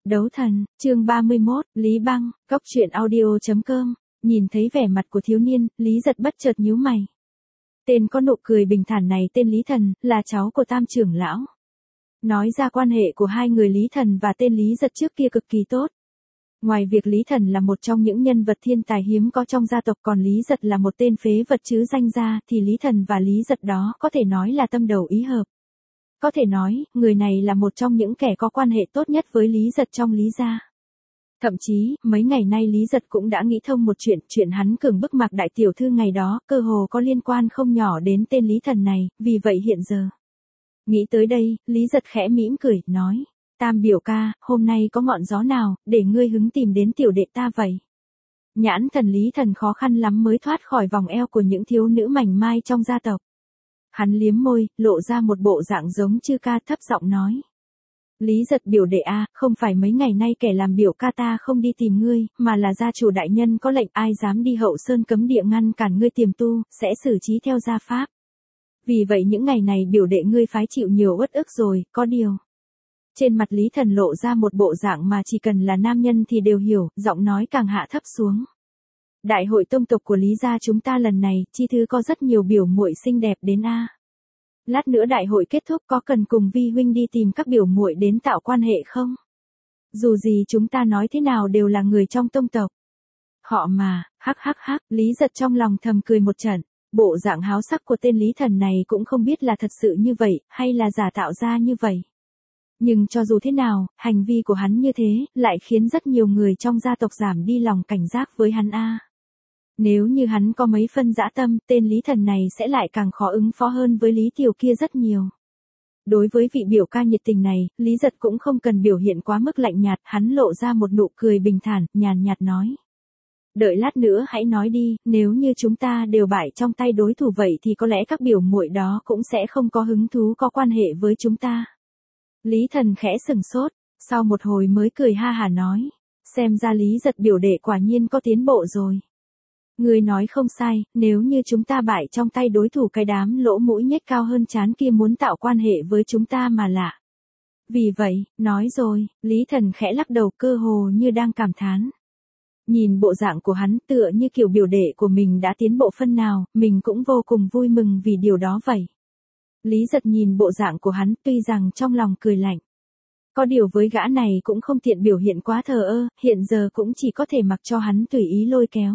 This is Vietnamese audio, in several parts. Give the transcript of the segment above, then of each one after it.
Đấu thần, chương 31, Lý Băng, Cốc truyện audio.com, nhìn thấy vẻ mặt của thiếu niên, Lý Giật bất chợt nhíu mày. Tên có nụ cười bình thản này tên Lý Thần, là cháu của Tam trưởng lão. Nói ra quan hệ của hai người Lý Thần và tên Lý Giật trước kia cực kỳ tốt. Ngoài việc Lý Thần là một trong những nhân vật thiên tài hiếm có trong gia tộc, còn Lý Giật là một tên phế vật chứ danh ra, thì Lý Thần và Lý Giật đó có thể nói là tâm đầu ý hợp. Có thể nói, người này là một trong những kẻ có quan hệ tốt nhất với Lý Giật trong Lý gia. Thậm chí, mấy ngày nay Lý Giật cũng đã nghĩ thông một chuyện hắn cường bức Mạc đại tiểu thư ngày đó, cơ hồ có liên quan không nhỏ đến tên Lý Thần này, vì vậy hiện giờ. Nghĩ tới đây, Lý Giật khẽ mỉm cười, nói, Tam biểu ca, hôm nay có ngọn gió nào, để ngươi hứng tìm đến tiểu đệ ta vậy? Nhãn thần Lý Thần khó khăn lắm mới thoát khỏi vòng eo của những thiếu nữ mảnh mai trong gia tộc. Hắn liếm môi, lộ ra một bộ dạng giống chư ca, thấp giọng nói. Lý Giật biểu đệ a, không phải mấy ngày nay kẻ làm biểu ca ta không đi tìm ngươi, mà là gia chủ đại nhân có lệnh, ai dám đi hậu sơn cấm địa ngăn cản ngươi tiềm tu, sẽ xử trí theo gia pháp. Vì vậy những ngày này biểu đệ ngươi phái chịu nhiều uất ức rồi, có điều. Trên mặt Lý Thần lộ ra một bộ dạng mà chỉ cần là nam nhân thì đều hiểu, giọng nói càng hạ thấp xuống. Đại hội tông tộc của Lý gia chúng ta lần này, chi thứ có rất nhiều biểu muội xinh đẹp đến a. Lát nữa đại hội kết thúc có cần cùng vi huynh đi tìm các biểu muội đến tạo quan hệ không? Dù gì chúng ta nói thế nào đều là người trong tông tộc. Họ mà, hắc, Lý Giật trong lòng thầm cười một trận. Bộ dạng háo sắc của tên Lý Thần này cũng không biết là thật sự như vậy, hay là giả tạo ra như vậy. Nhưng cho dù thế nào, hành vi của hắn như thế, lại khiến rất nhiều người trong gia tộc giảm đi lòng cảnh giác với hắn a. Nếu như hắn có mấy phân dã tâm, tên Lý Thần này sẽ lại càng khó ứng phó hơn với Lý Tiểu kia rất nhiều. Đối với vị biểu ca nhiệt tình này, Lý Giật cũng không cần biểu hiện quá mức lạnh nhạt, hắn lộ ra một nụ cười bình thản, nhàn nhạt nói. Đợi lát nữa hãy nói đi, nếu như chúng ta đều bại trong tay đối thủ vậy thì có lẽ các biểu muội đó cũng sẽ không có hứng thú có quan hệ với chúng ta. Lý Thần khẽ sừng sốt, sau một hồi mới cười ha hả nói, xem ra Lý Giật biểu đệ quả nhiên có tiến bộ rồi. Người nói không sai, nếu như chúng ta bại trong tay đối thủ cái đám lỗ mũi nhếch cao hơn trán kia muốn tạo quan hệ với chúng ta mà lạ. Vì vậy, nói rồi, Lý Thần khẽ lắc đầu cơ hồ như đang cảm thán. Nhìn bộ dạng của hắn tựa như kiểu biểu đệ của mình đã tiến bộ phân nào, mình cũng vô cùng vui mừng vì điều đó vậy. Lý Giật nhìn bộ dạng của hắn tuy rằng trong lòng cười lạnh. Có điều với gã này cũng không tiện biểu hiện quá thờ ơ, hiện giờ cũng chỉ có thể mặc cho hắn tùy ý lôi kéo.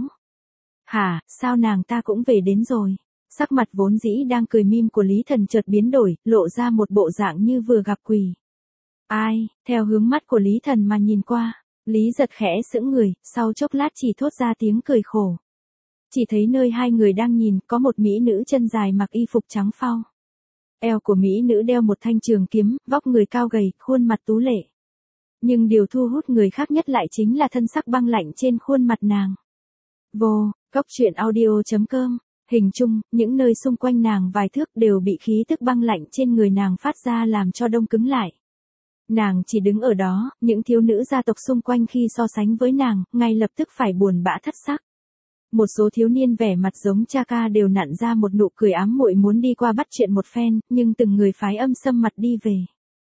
Hả, sao nàng ta cũng về đến rồi? Sắc mặt vốn dĩ đang cười mỉm của Lý Thần chợt biến đổi, lộ ra một bộ dạng như vừa gặp quỷ. Ai, theo hướng mắt của Lý Thần mà nhìn qua, Lý Giật khẽ sững người, sau chốc lát chỉ thốt ra tiếng cười khổ. Chỉ thấy nơi hai người đang nhìn, có một mỹ nữ chân dài mặc y phục trắng phau. Eo của mỹ nữ đeo một thanh trường kiếm, vóc người cao gầy, khuôn mặt tú lệ. Nhưng điều thu hút người khác nhất lại chính là thân sắc băng lạnh trên khuôn mặt nàng. Vô, Cốc truyện audio.com, hình chung, những nơi xung quanh nàng vài thước đều bị khí tức băng lạnh trên người nàng phát ra làm cho đông cứng lại. Nàng chỉ đứng ở đó, những thiếu nữ gia tộc xung quanh khi so sánh với nàng, ngay lập tức phải buồn bã thất sắc. Một số thiếu niên vẻ mặt giống cha ca đều nặn ra một nụ cười ám muội muốn đi qua bắt chuyện một phen, nhưng từng người phái âm sâm mặt đi về.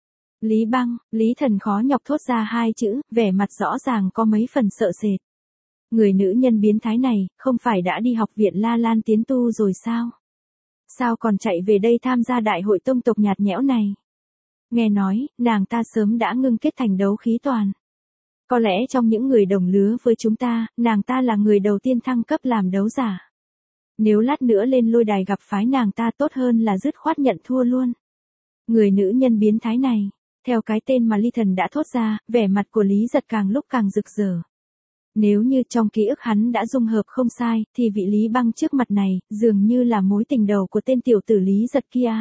Lý Băng, Lý Thần khó nhọc thốt ra hai chữ, vẻ mặt rõ ràng có mấy phần sợ sệt. Người nữ nhân biến thái này, không phải đã đi học viện La Lan tiến tu rồi sao? Sao còn chạy về đây tham gia đại hội tông tộc nhạt nhẽo này? Nghe nói, nàng ta sớm đã ngưng kết thành đấu khí toàn. Có lẽ trong những người đồng lứa với chúng ta, nàng ta là người đầu tiên thăng cấp làm đấu giả. Nếu lát nữa lên lôi đài gặp phái nàng ta tốt hơn là dứt khoát nhận thua luôn. Người nữ nhân biến thái này, theo cái tên mà Lý Thần đã thốt ra, vẻ mặt của Lý Giật càng lúc càng rực rỡ. Nếu như trong ký ức hắn đã dung hợp không sai, thì vị Lý Băng trước mặt này, dường như là mối tình đầu của tên tiểu tử Lý Giật kia.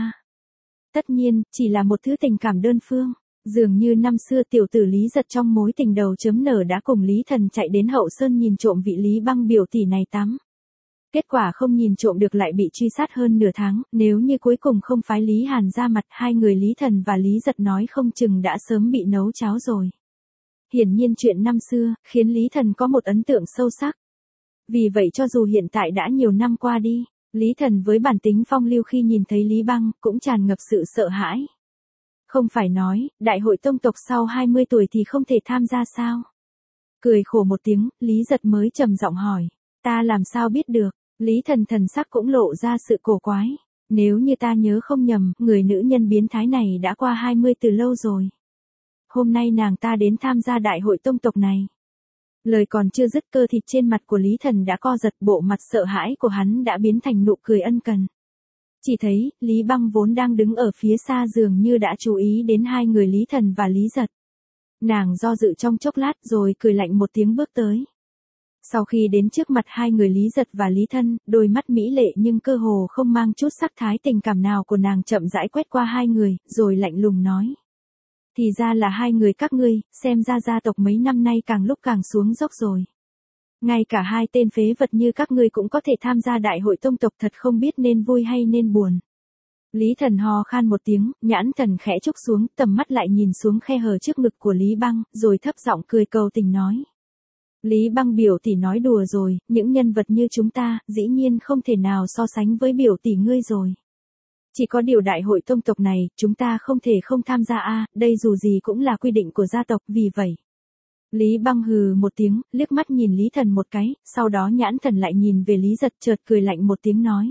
Tất nhiên, chỉ là một thứ tình cảm đơn phương. Dường như năm xưa tiểu tử Lý Giật trong mối tình đầu chấm nở đã cùng Lý Thần chạy đến hậu sơn nhìn trộm vị Lý Băng biểu tỷ này tắm. Kết quả không nhìn trộm được lại bị truy sát hơn nửa tháng, nếu như cuối cùng không phái Lý Hàn ra mặt, hai người Lý Thần và Lý Giật nói không chừng đã sớm bị nấu cháo rồi. Hiển nhiên chuyện năm xưa, khiến Lý Thần có một ấn tượng sâu sắc. Vì vậy cho dù hiện tại đã nhiều năm qua đi, Lý Thần với bản tính phong lưu khi nhìn thấy Lý Băng, cũng tràn ngập sự sợ hãi. Không phải nói, đại hội tông tộc sau 20 tuổi thì không thể tham gia sao? Cười khổ một tiếng, Lý Giật mới trầm giọng hỏi. Ta làm sao biết được? Lý Thần thần sắc cũng lộ ra sự cổ quái. Nếu như ta nhớ không nhầm, người nữ nhân biến thái này đã qua 20 từ lâu rồi. Hôm nay nàng ta đến tham gia đại hội tông tộc này. Lời còn chưa dứt, cơ thịt trên mặt của Lý Thần đã co giật, bộ mặt sợ hãi của hắn đã biến thành nụ cười ân cần. Chỉ thấy, Lý Băng vốn đang đứng ở phía xa dường như đã chú ý đến hai người Lý Thần và Lý Giật. Nàng do dự trong chốc lát rồi cười lạnh một tiếng bước tới. Sau khi đến trước mặt hai người Lý Giật và Lý Thân, đôi mắt mỹ lệ nhưng cơ hồ không mang chút sắc thái tình cảm nào của nàng chậm rãi quét qua hai người, rồi lạnh lùng nói. Thì ra là hai người các ngươi, xem ra gia tộc mấy năm nay càng lúc càng xuống dốc rồi. Ngay cả hai tên phế vật như các ngươi cũng có thể tham gia đại hội tông tộc, thật không biết nên vui hay nên buồn. Lý Thần ho khan một tiếng, nhãn thần khẽ trúc xuống, tầm mắt lại nhìn xuống khe hở trước ngực của Lý Băng, rồi thấp giọng cười cầu tình nói. Lý Băng biểu tỷ nói đùa rồi, những nhân vật như chúng ta, dĩ nhiên không thể nào so sánh với biểu tỷ ngươi rồi. Chỉ có điều đại hội tông tộc này, chúng ta không thể không tham gia đây dù gì cũng là quy định của gia tộc, vì vậy. Lý Băng hừ một tiếng, liếc mắt nhìn Lý Thần một cái, sau đó nhãn thần lại nhìn về Lý Giật, chợt cười lạnh một tiếng nói.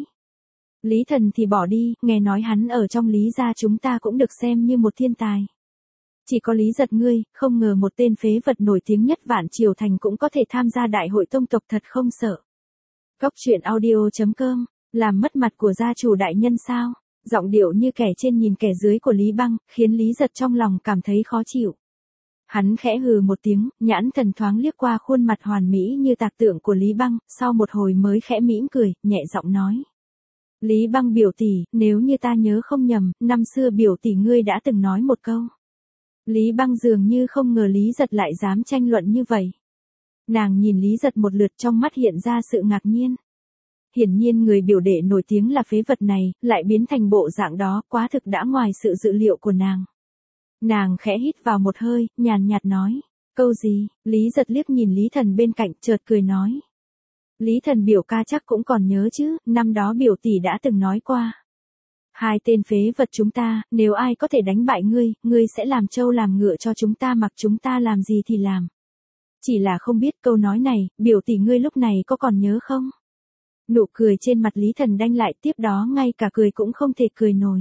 Lý Thần thì bỏ đi, nghe nói hắn ở trong Lý gia chúng ta cũng được xem như một thiên tài. Chỉ có Lý Giật ngươi, không ngờ một tên phế vật nổi tiếng nhất Vạn Triều Thành cũng có thể tham gia đại hội tông tộc, thật không sợ. Cốc truyện audio.com, làm mất mặt của gia chủ đại nhân sao? Giọng điệu như kẻ trên nhìn kẻ dưới của Lý Băng, khiến Lý Giật trong lòng cảm thấy khó chịu. Hắn khẽ hừ một tiếng, nhãn thần thoáng liếc qua khuôn mặt hoàn mỹ như tạc tượng của Lý Băng, sau một hồi mới khẽ mỉm cười, nhẹ giọng nói. Lý Băng biểu tỷ, nếu như ta nhớ không nhầm, năm xưa biểu tỷ ngươi đã từng nói một câu. Lý Băng dường như không ngờ Lý Giật lại dám tranh luận như vậy. Nàng nhìn Lý Giật một lượt, trong mắt hiện ra sự ngạc nhiên. Hiển nhiên người biểu đệ nổi tiếng là phế vật này, lại biến thành bộ dạng đó, quá thực đã ngoài sự dự liệu của nàng. Nàng khẽ hít vào một hơi, nhàn nhạt nói. Câu gì? Lý Giật liếc nhìn Lý Thần bên cạnh, chợt cười nói. Lý Thần biểu ca chắc cũng còn nhớ chứ, năm đó biểu tỷ đã từng nói qua. Hai tên phế vật chúng ta, nếu ai có thể đánh bại ngươi, ngươi sẽ làm trâu làm ngựa cho chúng ta, mặc chúng ta làm gì thì làm. Chỉ là không biết câu nói này, biểu tỷ ngươi lúc này có còn nhớ không? Nụ cười trên mặt Lý Thần đanh lại, tiếp đó ngay cả cười cũng không thể cười nổi.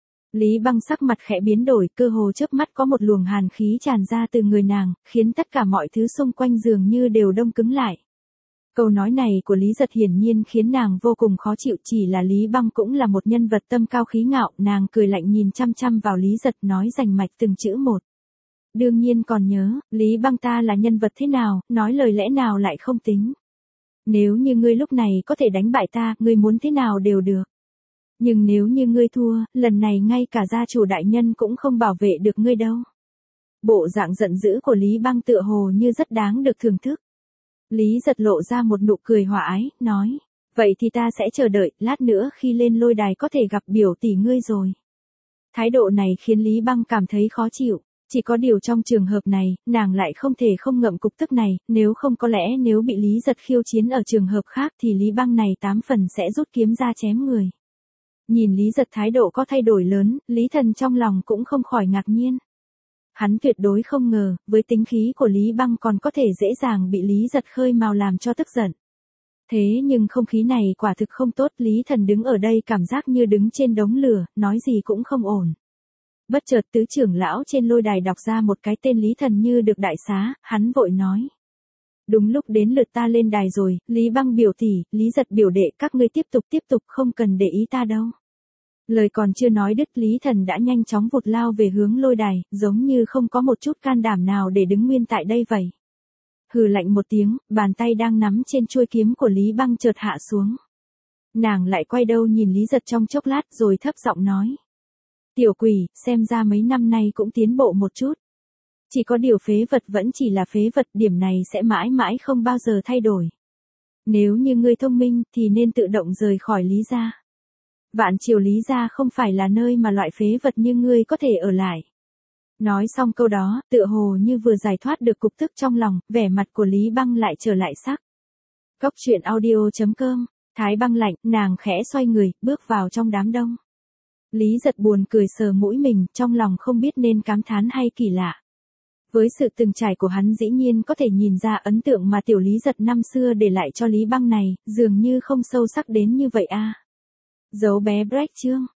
Lý Băng sắc mặt khẽ biến đổi, cơ hồ chớp mắt có một luồng hàn khí tràn ra từ người nàng, khiến tất cả mọi thứ xung quanh dường như đều đông cứng lại. Câu nói này của Lý Giật hiển nhiên khiến nàng vô cùng khó chịu, chỉ là Lý Băng cũng là một nhân vật tâm cao khí ngạo, nàng cười lạnh nhìn chăm chăm vào Lý Giật, nói rành mạch từng chữ một. Đương nhiên còn nhớ, Lý Băng ta là nhân vật thế nào, nói lời lẽ nào lại không tính. Nếu như ngươi lúc này có thể đánh bại ta, ngươi muốn thế nào đều được. Nhưng nếu như ngươi thua, lần này ngay cả gia chủ đại nhân cũng không bảo vệ được ngươi đâu. Bộ dạng giận dữ của Lý Băng tựa hồ như rất đáng được thưởng thức. Lý Giật lộ ra một nụ cười hòa ái, nói. Vậy thì ta sẽ chờ đợi, lát nữa khi lên lôi đài có thể gặp biểu tỷ ngươi rồi. Thái độ này khiến Lý Băng cảm thấy khó chịu. Chỉ có điều trong trường hợp này, nàng lại không thể không ngậm cục tức này, nếu không có lẽ nếu bị Lý Giật khiêu chiến ở trường hợp khác thì Lý Băng này 8 phần sẽ rút kiếm ra chém người. Nhìn Lý Giật thái độ có thay đổi lớn, Lý Thần trong lòng cũng không khỏi ngạc nhiên. Hắn tuyệt đối không ngờ, với tính khí của Lý Băng còn có thể dễ dàng bị Lý Giật khơi mào làm cho tức giận. Thế nhưng không khí này quả thực không tốt, Lý Thần đứng ở đây cảm giác như đứng trên đống lửa, nói gì cũng không ổn. Bất chợt tứ trưởng lão trên lôi đài đọc ra một cái tên Lý Thần như được đại xá, hắn vội nói. Đúng lúc đến lượt ta lên đài rồi, Lý Băng biểu tỷ, Lý Giật biểu đệ, các ngươi tiếp tục, không cần để ý ta đâu. Lời còn chưa nói đứt, Lý Thần đã nhanh chóng vụt lao về hướng lôi đài, giống như không có một chút can đảm nào để đứng nguyên tại đây vậy. Hừ lạnh một tiếng, bàn tay đang nắm trên chuôi kiếm của Lý Băng chợt hạ xuống. Nàng lại quay đầu nhìn Lý Giật trong chốc lát rồi thấp giọng nói. Tiểu quỷ, xem ra mấy năm nay cũng tiến bộ một chút. Chỉ có điều phế vật vẫn chỉ là phế vật, điểm này sẽ mãi mãi không bao giờ thay đổi. Nếu như ngươi thông minh thì nên tự động rời khỏi Lý gia. Vạn Triều Lý gia không phải là nơi mà loại phế vật như ngươi có thể ở lại. Nói xong câu đó, tựa hồ như vừa giải thoát được cục tức trong lòng, vẻ mặt của Lý Băng lại trở lại sắc. Cốc truyện audio.com, Thái Băng lạnh, nàng khẽ xoay người, bước vào trong đám đông. Lý Giật buồn cười sờ mũi mình, trong lòng không biết nên cảm thán hay kỳ lạ. Với sự từng trải của hắn dĩ nhiên có thể nhìn ra ấn tượng mà tiểu Lý Giật năm xưa để lại cho Lý Băng này, dường như không sâu sắc đến như vậy a. Dấu bé Brecht Trương.